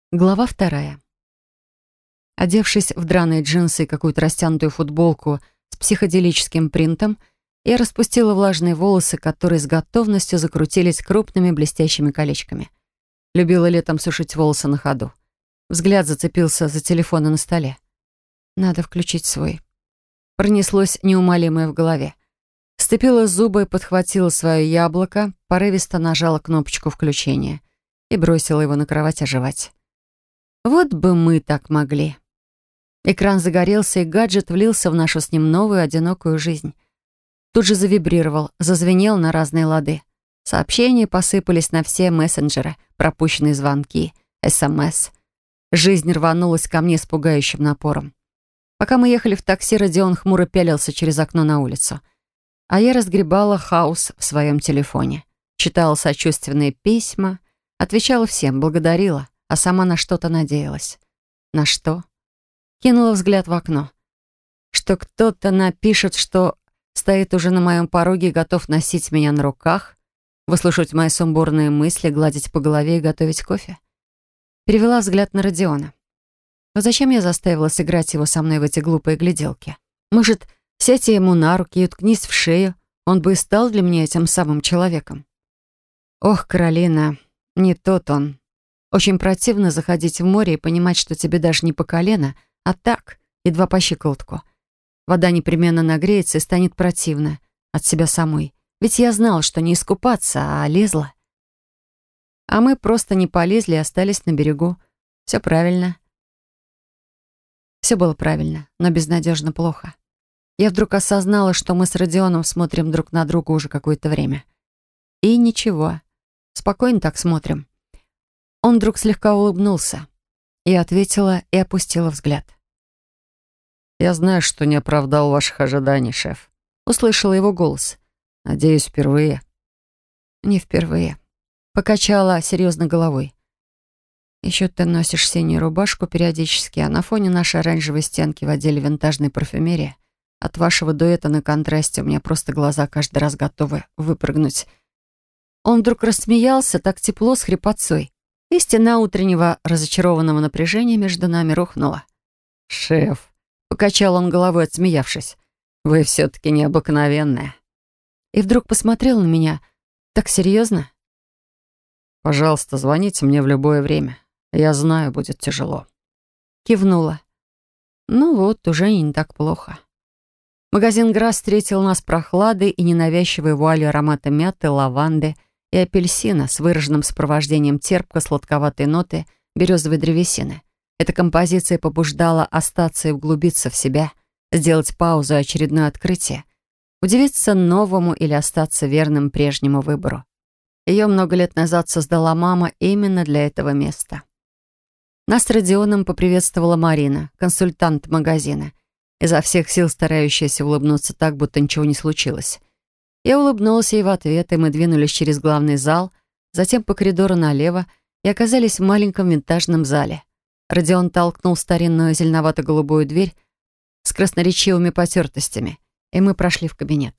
Глава 2. Одевшись в драные джинсы и какую-то растянутую футболку с психоделическим принтом, я распустила влажные волосы, которые с готовностью закрутились крупными блестящими колечками. Любила летом сушить волосы на ходу. Взгляд зацепился за телефон на столе. Надо включить свой. Пронеслось неумолимое в голове. Сцепила зубы и подхватила свое яблоко, порывисто нажала кнопочку включения и бросила его на кровать оживать. Вот бы мы так могли. Экран загорелся, и гаджет влился в нашу с ним новую одинокую жизнь. Тут же завибрировал, зазвенел на разные лады. Сообщения посыпались на все мессенджеры, пропущенные звонки, СМС. Жизнь рванулась ко мне с пугающим напором. Пока мы ехали в такси, Родион хмуро пялился через окно на улицу. А я разгребала хаос в своем телефоне. Читала сочувственные письма, отвечала всем, благодарила, а сама на что-то надеялась. На что? Кинула взгляд в окно. Что кто-то напишет, что стоит уже на моем пороге и готов носить меня на руках, выслушивать мои сумбурные мысли, гладить по голове и готовить кофе. Перевела взгляд на Родиона. Вот зачем я заставила сыграть его со мной в эти глупые гляделки? Может, сядь ему на руки и уткнись в шею, он бы и стал для меня этим самым человеком. Ох, Каролина, не тот он. Очень противно заходить в море и понимать, что тебе даже не по колено, а так, едва по щиколотку. Вода непременно нагреется и станет противно от себя самой. Ведь я знала, что не искупаться, а лезла. А мы просто не полезли и остались на берегу. Все правильно. Все было правильно, но безнадежно плохо. Я вдруг осознала, что мы с Родионом смотрим друг на друга уже какое-то время. И ничего. Спокойно так смотрим. Он вдруг слегка улыбнулся. Я ответила и опустила взгляд. «Я знаю, что не оправдал ваших ожиданий, шеф». Услышала его голос. «Надеюсь, впервые». Не впервые. Покачала серьезно головой. Еще ты носишь синюю рубашку периодически, а на фоне нашей оранжевой стенки в отделе винтажной парфюмерии от вашего дуэта на контрасте у меня просто глаза каждый раз готовы выпрыгнуть. Он вдруг рассмеялся так тепло с хрипотцой, и стена утреннего разочарованного напряжения между нами рухнула. «Шеф», — покачал он головой, отсмеявшись, — «вы все-таки необыкновенная». И вдруг посмотрел на меня так серьезно. «Пожалуйста, звоните мне в любое время. Я знаю, будет тяжело». Кивнула. Ну вот, уже не так плохо. Магазин «Грасс» встретил нас прохладой и ненавязчивой вуалью аромата мяты, лаванды и апельсина с выраженным сопровождением терпко-сладковатой ноты березовой древесины. Эта композиция побуждала остаться и углубиться в себя, сделать паузу и очередное открытие, удивиться новому или остаться верным прежнему выбору. Ее много лет назад создала мама именно для этого места. Нас с Родионом поприветствовала Марина, консультант магазина, изо всех сил старающаяся улыбнуться так, будто ничего не случилось. Я улыбнулась ей в ответ, и мы двинулись через главный зал, затем по коридору налево и оказались в маленьком винтажном зале. Родион толкнул старинную зеленовато-голубую дверь с красноречивыми потертостями, и мы прошли в кабинет.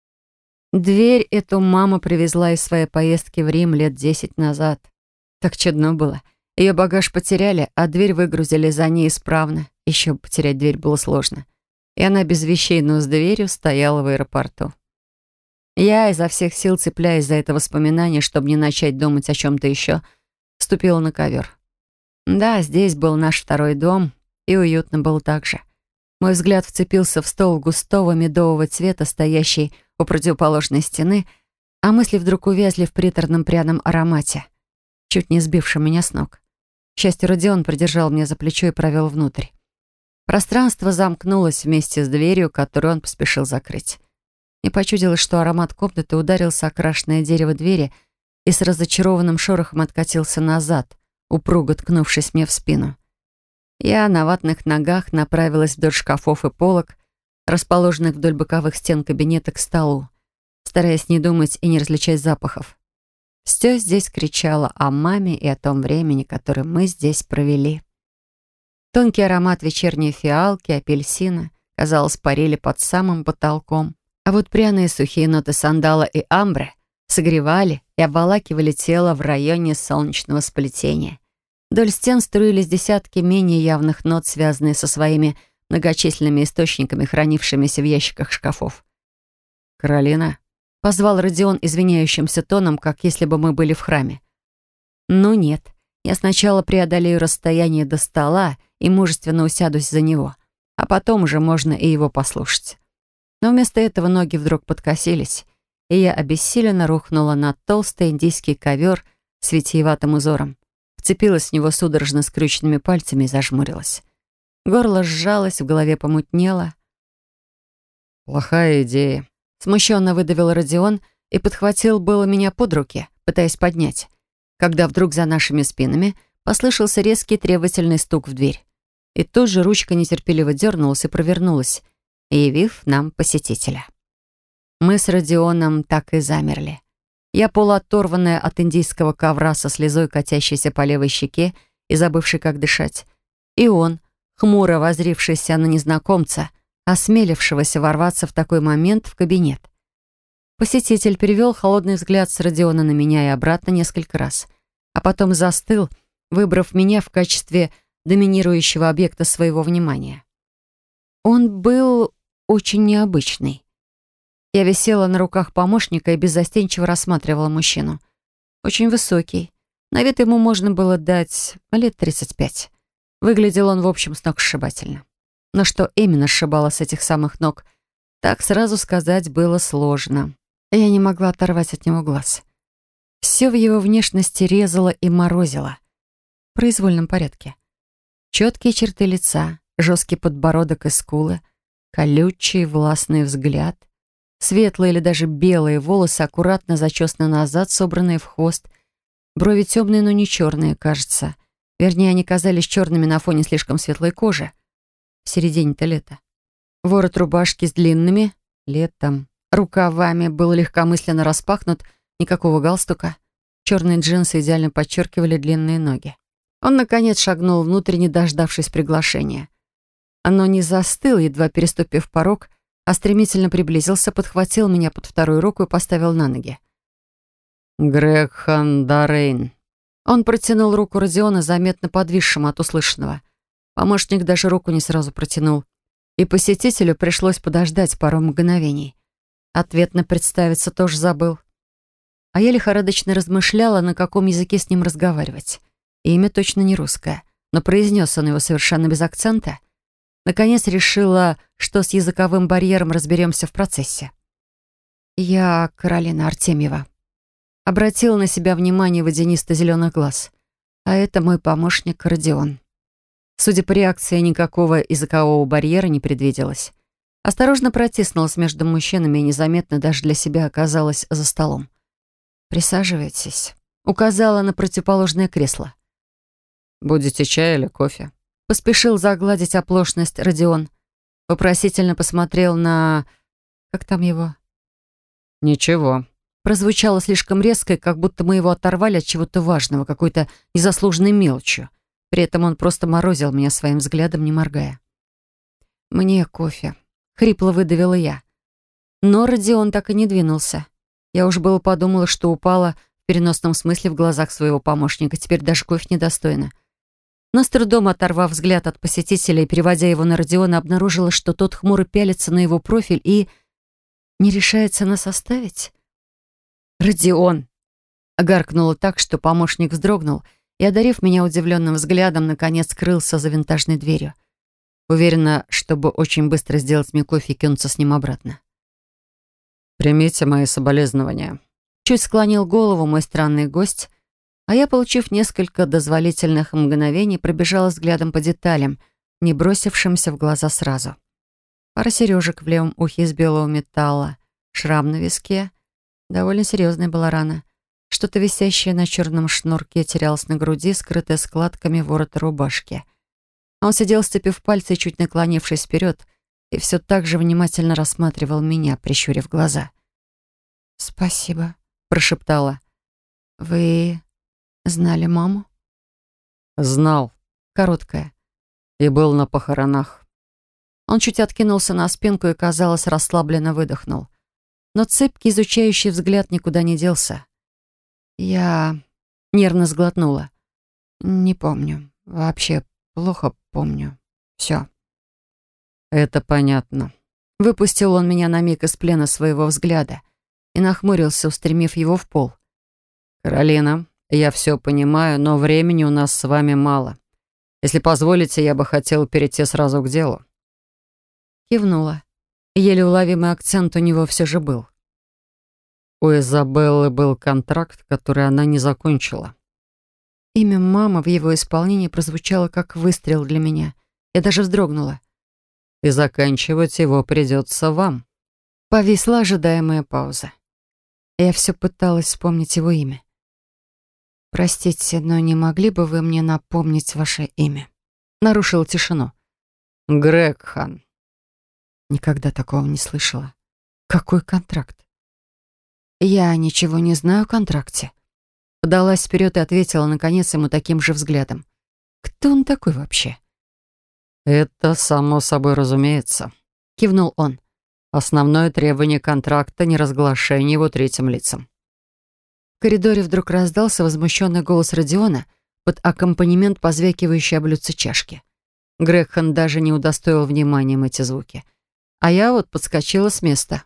Дверь эту мама привезла из своей поездки в Рим лет 10 назад. Так чудно было. Ее багаж потеряли, а дверь выгрузили за ней исправно. Еще бы потерять дверь было сложно. И она без вещей, но с дверью стояла в аэропорту. Я, изо всех сил цепляясь за это воспоминание, чтобы не начать думать о чем-то еще, ступила на ковер. Да, здесь был наш второй дом, и уютно было так же. Мой взгляд вцепился в стол густого медового цвета, стоящий у противоположной стены, а мысли вдруг увязли в приторном пряном аромате, чуть не сбившем меня с ног. К счастью, Родион придержал меня за плечо и провел внутрь. Пространство замкнулось вместе с дверью, которую он поспешил закрыть. Мне почудилось, что аромат комнаты ударился о окрашенное дерево двери и с разочарованным шорохом откатился назад, упруго ткнувшись мне в спину. Я на ватных ногах направилась вдоль шкафов и полок, расположенных вдоль боковых стен кабинета, к столу, стараясь не думать и не различать запахов. Все здесь кричало о маме и о том времени, которое мы здесь провели. Тонкий аромат вечерней фиалки, апельсина, казалось, парили под самым потолком, а вот пряные сухие ноты сандала и амбры согревали и обволакивали тело в районе солнечного сплетения. Вдоль стен струились десятки менее явных нот, связанные со своими многочисленными источниками, хранившимися в ящиках шкафов. «Каролина?» — позвал Родион извиняющимся тоном, как если бы мы были в храме. «Ну нет, я сначала преодолею расстояние до стола и мужественно усядусь за него, а потом уже можно и его послушать». Но вместо этого ноги вдруг подкосились, и я обессиленно рухнула на толстый индийский ковер с витиеватым узором, вцепилась в него судорожно скрюченными пальцами и зажмурилась. Горло сжалось, в голове помутнело. «Плохая идея», — смущенно выдавил Родион и подхватил было меня под руки, пытаясь поднять, когда вдруг за нашими спинами послышался резкий требовательный стук в дверь. И тут же ручка нетерпеливо дернулась и провернулась, явив нам посетителя. Мы с Родионом так и замерли. Я полуоторванная от индийского ковра со слезой, катящейся по левой щеке и забывшей, как дышать. И он, хмуро воззрившийся на незнакомца, осмелившегося ворваться в такой момент в кабинет. Посетитель перевел холодный взгляд с Родиона на меня и обратно несколько раз, а потом застыл, выбрав меня в качестве доминирующего объекта своего внимания. Он был очень необычный. Я висела на руках помощника и беззастенчиво рассматривала мужчину. Очень высокий. На вид ему можно было дать лет 35. Выглядел он, в общем, сногсшибательно. Но что именно сшибало с этих самых ног, так сразу сказать было сложно. Я не могла оторвать от него глаз. Все в его внешности резало и морозило. В произвольном порядке. Четкие черты лица, жесткий подбородок и скулы, колючий властный взгляд, светлые или даже белые волосы, аккуратно зачесаны назад, собранные в хвост, брови темные, но не черные, кажется. Вернее, они казались черными на фоне слишком светлой кожи. В середине-то лета. Ворот рубашки с длинными, летом, рукавами был легкомысленно распахнут, никакого галстука. Черные джинсы идеально подчеркивали длинные ноги. Он, наконец, шагнул внутрь, не дождавшись приглашения. Оно не застыл, едва переступив порог, а стремительно приблизился, подхватил меня под вторую руку и поставил на ноги. «Грег Хандарейн». Он протянул руку Родиона, заметно подвисшему от услышанного. Помощник даже руку не сразу протянул, и посетителю пришлось подождать пару мгновений. Ответно представиться тоже забыл. А я лихорадочно размышляла, на каком языке с ним разговаривать. Имя точно не русское, но произнес он его совершенно без акцента. Наконец решила, что с языковым барьером разберемся в процессе. «Я Каролина Артемьева». Обратила на себя внимание водянисто-зеленых глаз. А это мой помощник Родион. Судя по реакции, никакого языкового барьера не предвиделось. Осторожно протиснулась между мужчинами и незаметно даже для себя оказалась за столом. «Присаживайтесь», — указала на противоположное кресло. «Будете чай или кофе?» Поспешил загладить оплошность Родион. Вопросительно посмотрел на... Как там его? «Ничего». Прозвучало слишком резко, как будто мы его оторвали от чего-то важного, какой-то незаслуженной мелочью. При этом он просто морозил меня своим взглядом, не моргая. «Мне кофе», — хрипло выдавила я. Но Родион так и не двинулся. Я уж было подумала, что упала в переносном смысле в глазах своего помощника. Теперь даже кофе недостойно. Но с трудом оторвав взгляд от посетителя и переводя его на Родиона, обнаружила, что тот хмуро пялится на его профиль и не решается нас оставить. «Родион!» — гаркнула так, что помощник вздрогнул и, одарив меня удивленным взглядом, наконец скрылся за винтажной дверью. Уверена, чтобы очень быстро сделать мне кофе и кинуться с ним обратно. «Примите мои соболезнования». Чуть склонил голову мой странный гость, а я, получив несколько дозволительных мгновений, пробежала взглядом по деталям, не бросившимся в глаза сразу. Пара сережек в левом ухе из белого металла, шрам на виске. Довольно серьезная была рана. Что-то висящее на черном шнурке терялось на груди, скрытое складками ворота рубашки. Он сидел, сцепив пальцы и чуть наклонившись вперед, и все так же внимательно рассматривал меня, прищурив глаза. «Спасибо», — прошептала. «Вы знали маму?» «Знал». Короткая. «И был на похоронах». Он чуть откинулся на спинку и, казалось, расслабленно выдохнул. Но цепкий, изучающий взгляд никуда не делся. Я нервно сглотнула. Не помню. Вообще плохо помню. Все. Это понятно. Выпустил он меня на миг из плена своего взгляда и нахмурился, устремив его в пол. Каролина, я все понимаю, но времени у нас с вами мало. Если позволите, я бы хотел перейти сразу к делу. Кивнула. Еле уловимый акцент у него все же был. У Изабеллы был контракт, который она не закончила. Имя мамы в его исполнении прозвучало как выстрел для меня. Я даже вздрогнула. И заканчивать его придется вам. Повисла ожидаемая пауза. Я все пыталась вспомнить его имя. «Простите, но не могли бы вы мне напомнить ваше имя?» Нарушил тишину. Грегхан. Никогда такого не слышала. Какой контракт? Я ничего не знаю о контракте. Подалась вперед и ответила, наконец, ему таким же взглядом. Кто он такой вообще? Это само собой разумеется. Кивнул он. Основное требование контракта — неразглашение его третьим лицам. В коридоре вдруг раздался возмущенный голос Родиона под аккомпанемент позвякивающей о блюдце чашки. Грегхан даже не удостоил вниманием эти звуки. А я вот подскочила с места.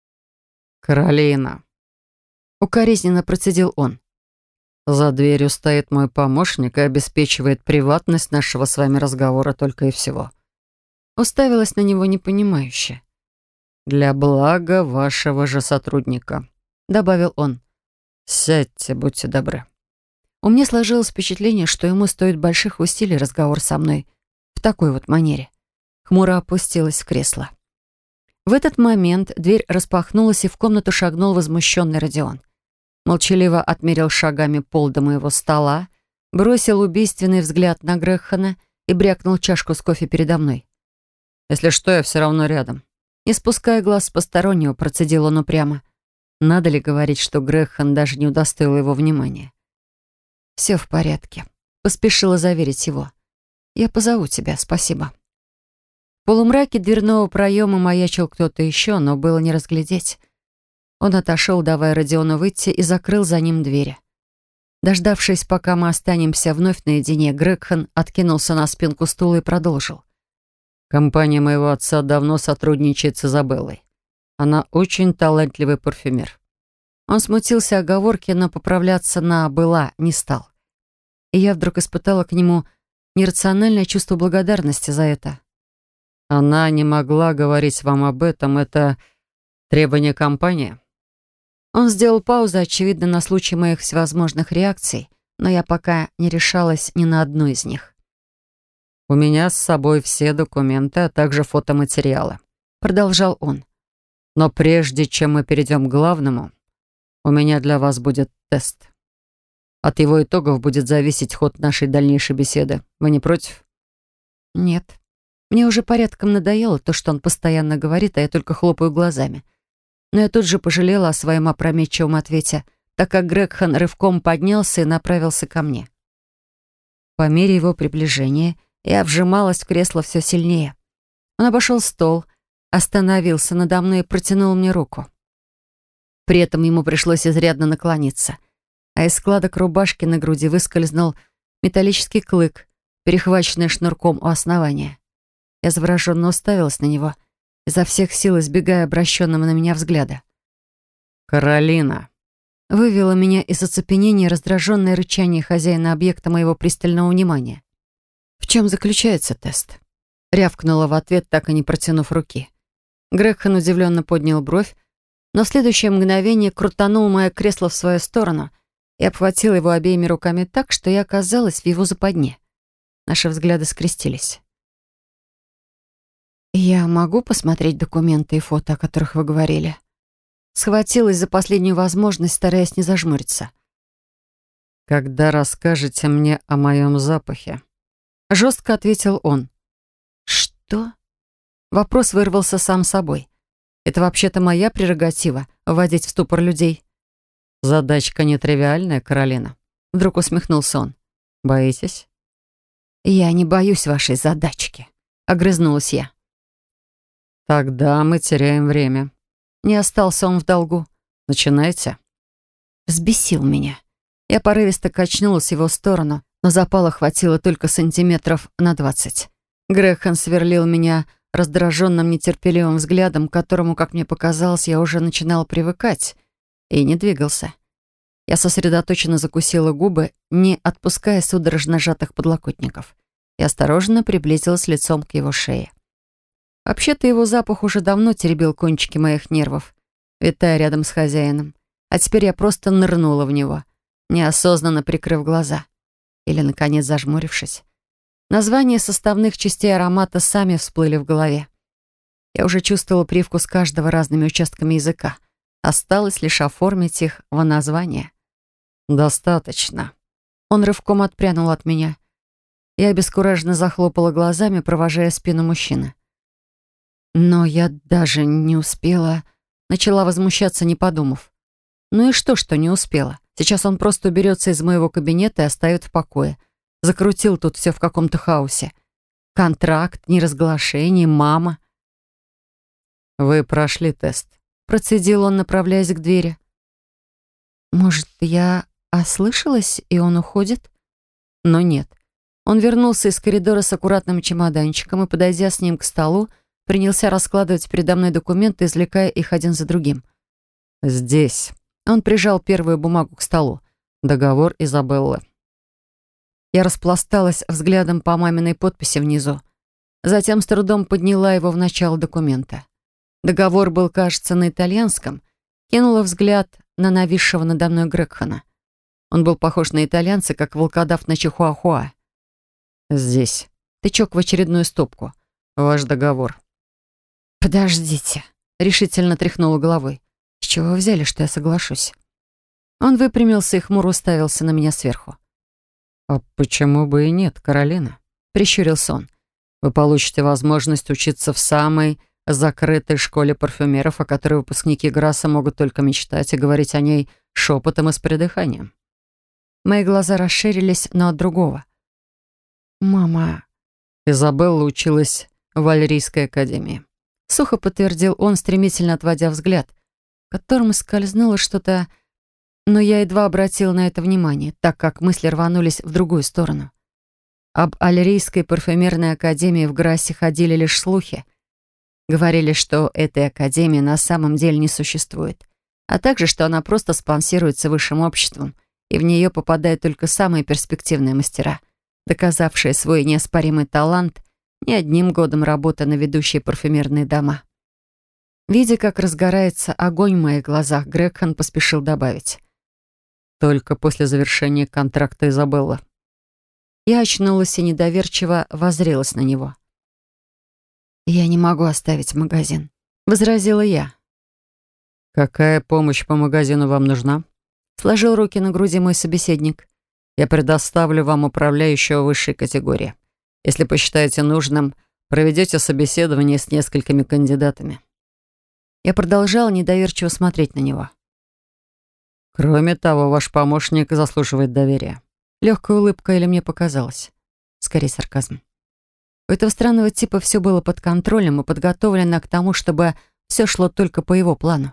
«Каролина», — укоризненно процедил он. «За дверью стоит мой помощник и обеспечивает приватность нашего с вами разговора только и всего». Уставилась на него непонимающе. «Для блага вашего же сотрудника», — добавил он. «Сядьте, будьте добры». У меня сложилось впечатление, что ему стоит больших усилий разговор со мной в такой вот манере. Хмуро опустилась в кресло. В этот момент дверь распахнулась, и в комнату шагнул возмущенный Родион. Молчаливо отмерил шагами пол до моего стола, бросил убийственный взгляд на Грегхана и брякнул чашку с кофе передо мной. «Если что, я все равно рядом». Не спуская глаз с постороннего, процедил он упрямо. Надо ли говорить, что Грегхан даже не удостоил его внимания? «Все в порядке», — поспешила заверить его. «Я позову тебя, спасибо». В полумраке дверного проема маячил кто-то еще, но было не разглядеть. Он отошел, давая Родиону выйти, и закрыл за ним двери. Дождавшись, пока мы останемся вновь наедине, Грегхан откинулся на спинку стула и продолжил. «Компания моего отца давно сотрудничает с Изабеллой. Она очень талантливый парфюмер». Он смутился оговорки, но поправляться на «была» не стал. И я вдруг испытала к нему нерациональное чувство благодарности за это. «Она не могла говорить вам об этом. Это требование компании?» Он сделал паузу, очевидно, на случай моих всевозможных реакций, но я пока не решалась ни на одну из них. «У меня с собой все документы, а также фотоматериалы», — продолжал он. «Но прежде чем мы перейдем к главному, у меня для вас будет тест. От его итогов будет зависеть ход нашей дальнейшей беседы. Вы не против?» «Нет. Мне уже порядком надоело то, что он постоянно говорит, а я только хлопаю глазами. Но я тут же пожалела о своем опрометчивом ответе, так как Грегхан рывком поднялся и направился ко мне. По мере его приближения я вжималась в кресло все сильнее. Он обошел стол, остановился надо мной и протянул мне руку. При этом ему пришлось изрядно наклониться, а из складок рубашки на груди выскользнул металлический клык, перехваченный шнурком у основания. Я завороженно уставилась на него, изо всех сил избегая обращенного на меня взгляда. «Каролина!» Вывело меня из оцепенения раздраженное рычание хозяина объекта моего пристального внимания. «В чем заключается тест?» Рявкнула в ответ, так и не протянув руки. Грегхан удивленно поднял бровь, но в следующее мгновение крутанул мое кресло в свою сторону и обхватил его обеими руками так, что я оказалась в его западне. Наши взгляды скрестились. «Я могу посмотреть документы и фото, о которых вы говорили?» Схватилась за последнюю возможность, стараясь не зажмуриться. «Когда расскажете мне о моем запахе?» Жестко ответил он. «Что?» Вопрос вырвался сам собой. Это вообще-то моя прерогатива — вводить в ступор людей. «Задачка нетривиальная, Каролина», — вдруг усмехнулся он. «Боитесь?» «Я не боюсь вашей задачки», — огрызнулась я. «Тогда мы теряем время». Не остался он в долгу. «Начинайте». Взбесил меня. Я порывисто качнулась в его сторону, но запала хватило только сантиметров на 20. Грегхан сверлил меня раздраженным, нетерпеливым взглядом, к которому, как мне показалось, я уже начинала привыкать, и не двигался. Я сосредоточенно закусила губы, не отпуская судорожно сжатых подлокотников, и осторожно приблизилась лицом к его шее. Вообще-то его запах уже давно теребил кончики моих нервов, витая рядом с хозяином. А теперь я просто нырнула в него, неосознанно прикрыв глаза. Или, наконец, зажмурившись. Названия составных частей аромата сами всплыли в голове. Я уже чувствовала привкус каждого разными участками языка. Осталось лишь оформить их в название. «Достаточно». Он рывком отпрянул от меня. Я обескураженно захлопала глазами, провожая спину мужчины. Но я даже не успела... Начала возмущаться, не подумав. Ну и что не успела? Сейчас он просто уберется из моего кабинета и оставит в покое. Закрутил тут все в каком-то хаосе. Контракт, неразглашение, мама. «Вы прошли тест», — процедил он, направляясь к двери. Может, я ослышалась, и он уходит? Но нет. Он вернулся из коридора с аккуратным чемоданчиком и, подойдя с ним к столу, принялся раскладывать передо мной документы, извлекая их один за другим. «Здесь». Он прижал первую бумагу к столу. Договор Изабеллы. Я распласталась взглядом по маминой подписи внизу. Затем с трудом подняла его в начало документа. Договор был, кажется, на итальянском. Кинула взгляд на нависшего надо мной Грегхана. Он был похож на итальянца, как волкодав на чихуахуа. «Здесь». Тычок в очередную стопку. «Ваш договор». «Подождите», — решительно тряхнула головой. «С чего вы взяли, что я соглашусь?» Он выпрямился и хмуро уставился на меня сверху. «А почему бы и нет, Каролина?» — прищурился он. «Вы получите возможность учиться в самой закрытой школе парфюмеров, о которой выпускники Грасса могут только мечтать, и говорить о ней шепотом и с придыханием». Мои глаза расширились, но от другого. «Мама...» Изабелла училась в Валерийской академии. Сухо подтвердил он, стремительно отводя взгляд, в котором скользнуло что-то, но я едва обратила на это внимание, так как мысли рванулись в другую сторону. Об Альрийской парфюмерной академии в Грассе ходили лишь слухи. Говорили, что этой академии на самом деле не существует, а также, что она просто спонсируется высшим обществом, и в нее попадают только самые перспективные мастера, доказавшие свой неоспоримый талант не одним годом работы на ведущие парфюмерные дома. Видя, как разгорается огонь в моих глазах, Грегхан поспешил добавить. «Только после завершения контракта Изабелла». Я очнулась и недоверчиво воззрелась на него. «Я не могу оставить магазин», — возразила я. «Какая помощь по магазину вам нужна?» Сложил руки на груди мой собеседник. «Я предоставлю вам управляющего высшей категории. Если посчитаете нужным, проведете собеседование с несколькими кандидатами». Я продолжала недоверчиво смотреть на него. «Кроме того, ваш помощник заслуживает доверия». Легкая улыбка или мне показалось? Скорее, сарказм. У этого странного типа все было под контролем и подготовлено к тому, чтобы все шло только по его плану.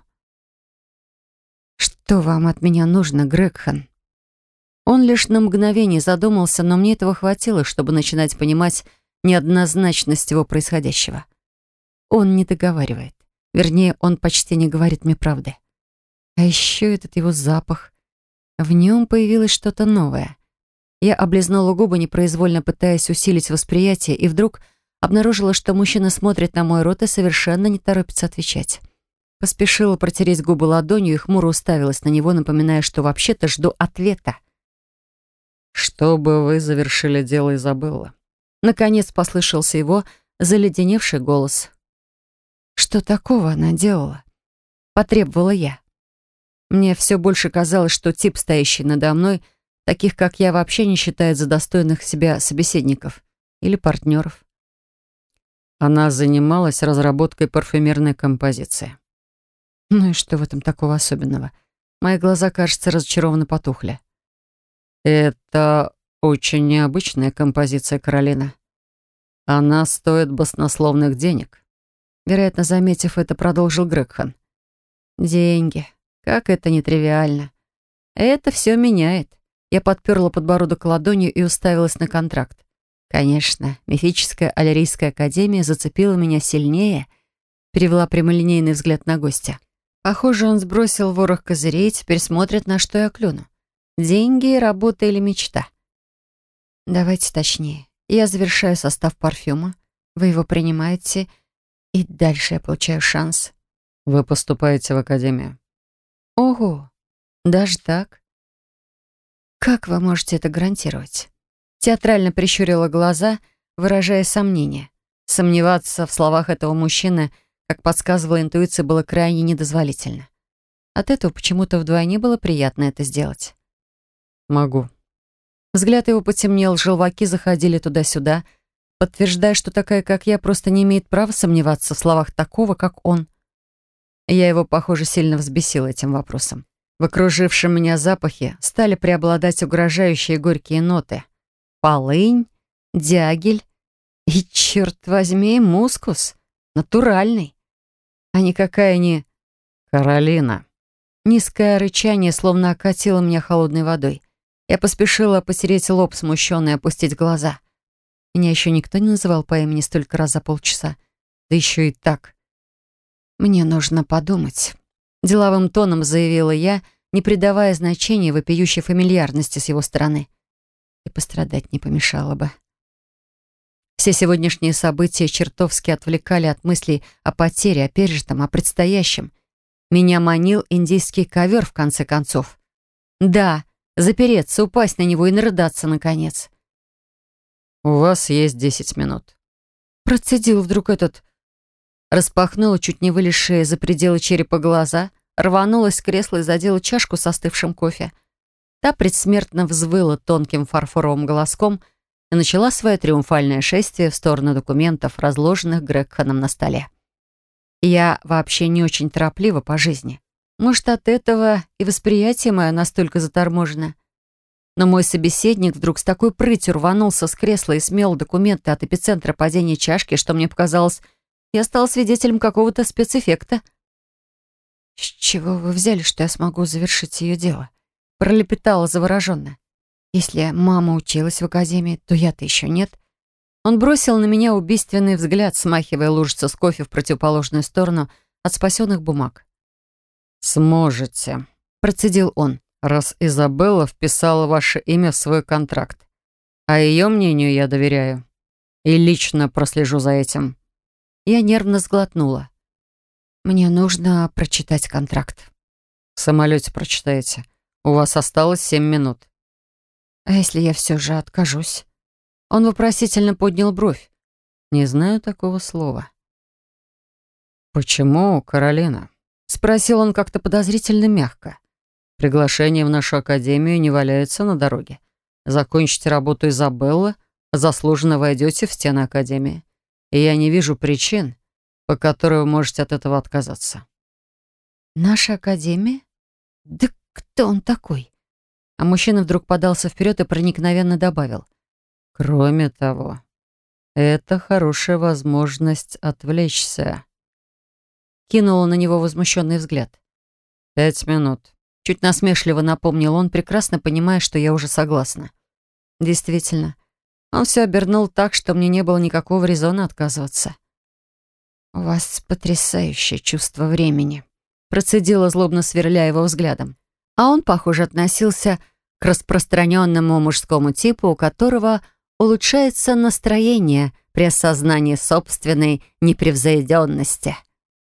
«Что вам от меня нужно, Грегхан?» Он лишь на мгновение задумался, но мне этого хватило, чтобы начинать понимать неоднозначность его происходящего. Он не договаривает. Вернее, он почти не говорит мне правды. А еще этот его запах. В нем появилось что-то новое. Я облизнула губы, непроизвольно пытаясь усилить восприятие, и вдруг обнаружила, что мужчина смотрит на мой рот и совершенно не торопится отвечать. Поспешила протереть губы ладонью и хмуро уставилась на него, напоминая, что вообще-то жду ответа. «Чтобы вы завершили дело Изабеллы». Наконец послышался его заледеневший голос. «Что такого она делала?» Потребовала я. Мне все больше казалось, что тип, стоящий надо мной, таких, как я, вообще не считает за достойных себя собеседников или партнеров. Она занималась разработкой парфюмерной композиции. Ну и что в этом такого особенного? Мои глаза, кажется, разочарованно потухли. Это очень необычная композиция, Каролина. Она стоит баснословных денег. Вероятно, заметив это, продолжил Грегхан. Деньги. Как это нетривиально. Это все меняет. Я подперла подбородок ладонью и уставилась на контракт. Конечно, мифическая Аллерийская академия зацепила меня сильнее, перевела прямолинейный взгляд на гостя. Похоже, он сбросил ворох козырей, теперь смотрит, на что я клюну. Деньги, работа или мечта? Давайте точнее. Я завершаю состав парфюма, вы его принимаете, и дальше я получаю шанс. Вы поступаете в академию. Ого, даже так? Как вы можете это гарантировать? Театрально прищурила глаза, выражая сомнение. Сомневаться в словах этого мужчины, как подсказывала интуиция, было крайне недозволительно. От этого почему-то вдвойне было приятно это сделать. Могу. Взгляд его потемнел, желваки заходили туда-сюда, подтверждая, что такая, как я, просто не имеет права сомневаться в словах такого, как он. Я его, похоже, сильно взбесила этим вопросом. В окружившем меня запахе стали преобладать угрожающие горькие ноты. Полынь, дягель и, черт возьми, мускус. Натуральный. А никакая не... Каролина. Низкое рычание словно окатило меня холодной водой. Я поспешила потереть лоб, смущенно и опустить глаза. Меня еще никто не называл по имени столько раз за полчаса. Да еще и так. «Мне нужно подумать», — деловым тоном заявила я, не придавая значения вопиющей фамильярности с его стороны. И пострадать не помешало бы. Все сегодняшние события чертовски отвлекали от мыслей о потере, о пережитом, о предстоящем. Меня манил индийский ковер, в конце концов. Да, запереться, упасть на него и нарыдаться, наконец. У вас есть 10 минут. Процедил вдруг этот... Распахнула чуть не вылезшие за пределы черепа глаза, рванулась с кресла и задела чашку с остывшим кофе. Та предсмертно взвыла тонким фарфоровым голоском и начала свое триумфальное шествие в сторону документов, разложенных Грегханом на столе. Я вообще не очень тороплива по жизни. Может, от этого и восприятие мое настолько заторможено. Но мой собеседник вдруг с такой прытью рванулся с кресла и смел документы от эпицентра падения чашки, что мне показалось, я стала свидетелем какого-то спецэффекта. «С чего вы взяли, что я смогу завершить ее дело?» Пролепетала завороженно. «Если мама училась в академии, то я-то еще нет». Он бросил на меня убийственный взгляд, смахивая лужицу с кофе в противоположную сторону от спасенных бумаг. «Сможете», — процедил он, «раз Изабелла вписала ваше имя в свой контракт. А ее мнению я доверяю. И лично прослежу за этим». Я нервно сглотнула. «Мне нужно прочитать контракт». «В самолете прочитаете. У вас осталось 7 минут». «А если я все же откажусь?» Он вопросительно поднял бровь. «Не знаю такого слова». «Почему, Каролина?» — спросил он как-то подозрительно мягко. «Приглашение в нашу академию не валяется на дороге. Закончите работу Изабеллы, заслуженно войдете в стены академии. И я не вижу причин, по которой вы можете от этого отказаться». «Наша академия? Да кто он такой?» А мужчина вдруг подался вперед и проникновенно добавил. «Кроме того, это хорошая возможность отвлечься». Кинула на него возмущенный взгляд. 5 минут. Чуть насмешливо напомнил он, прекрасно понимая, что я уже согласна. Действительно, он все обернул так, что мне не было никакого резона отказываться. «У вас потрясающее чувство времени», — процедила, злобно сверля его взглядом. А он, похоже, относился к распространенному мужскому типу, у которого улучшается настроение при осознании собственной непревзойденности.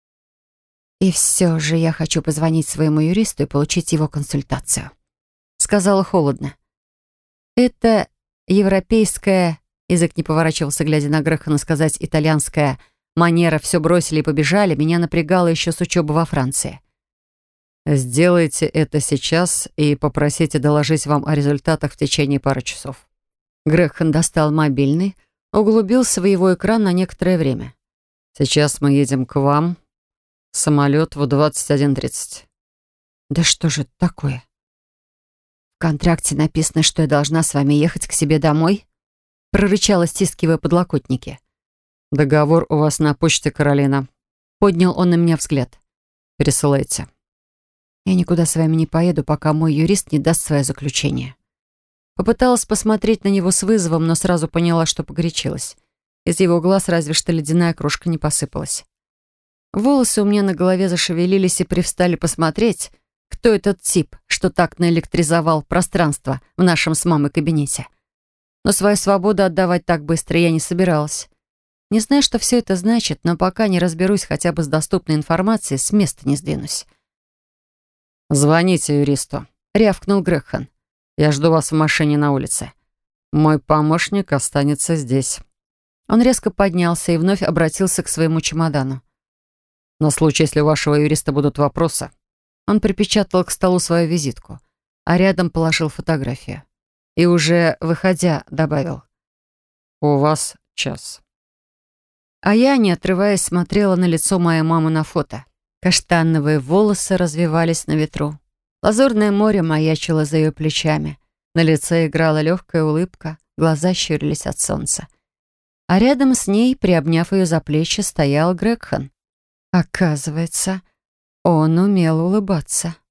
«И все же я хочу позвонить своему юристу и получить его консультацию», — сказала холодно. Это европейская, язык не поворачивался, глядя на Грехана, сказать итальянская манера «все бросили и побежали» меня напрягала еще с учебы во Франции. «Сделайте это сейчас и попросите доложить вам о результатах в течение пары часов». Грехан достал мобильный, углубился в его экран на некоторое время. «Сейчас мы едем к вам. Самолет в 21:30». «Да что же это такое? В контракте написано, что я должна с вами ехать к себе домой?» Прорычала, стискивая подлокотники. «Договор у вас на почте, Каролина». Поднял он на меня взгляд. «Пересылайте». «Я никуда с вами не поеду, пока мой юрист не даст свое заключение». Попыталась посмотреть на него с вызовом, но сразу поняла, что погорячилась. Из его глаз разве что ледяная крошка не посыпалась. Волосы у меня на голове зашевелились и привстали посмотреть, кто этот тип, что так наэлектризовал пространство в нашем с мамой кабинете. Но свою свободу отдавать так быстро я не собиралась. Не знаю, что все это значит, но пока не разберусь хотя бы с доступной информацией, с места не сдвинусь. «Звоните юристу», — рявкнул Грегхан. «Я жду вас в машине на улице. Мой помощник останется здесь». Он резко поднялся и вновь обратился к своему чемодану. «На случай, если у вашего юриста будут вопросы». Он припечатал к столу свою визитку, а рядом положил фотографию. И уже, выходя, добавил: «У вас час». А я, не отрываясь, смотрела на лицо моей мамы на фото. Каштановые волосы развивались на ветру. Лазурное море маячило за ее плечами. На лице играла легкая улыбка, глаза щурились от солнца. А рядом с ней, приобняв ее за плечи, стоял Грегхан. Оказывается, он умел улыбаться.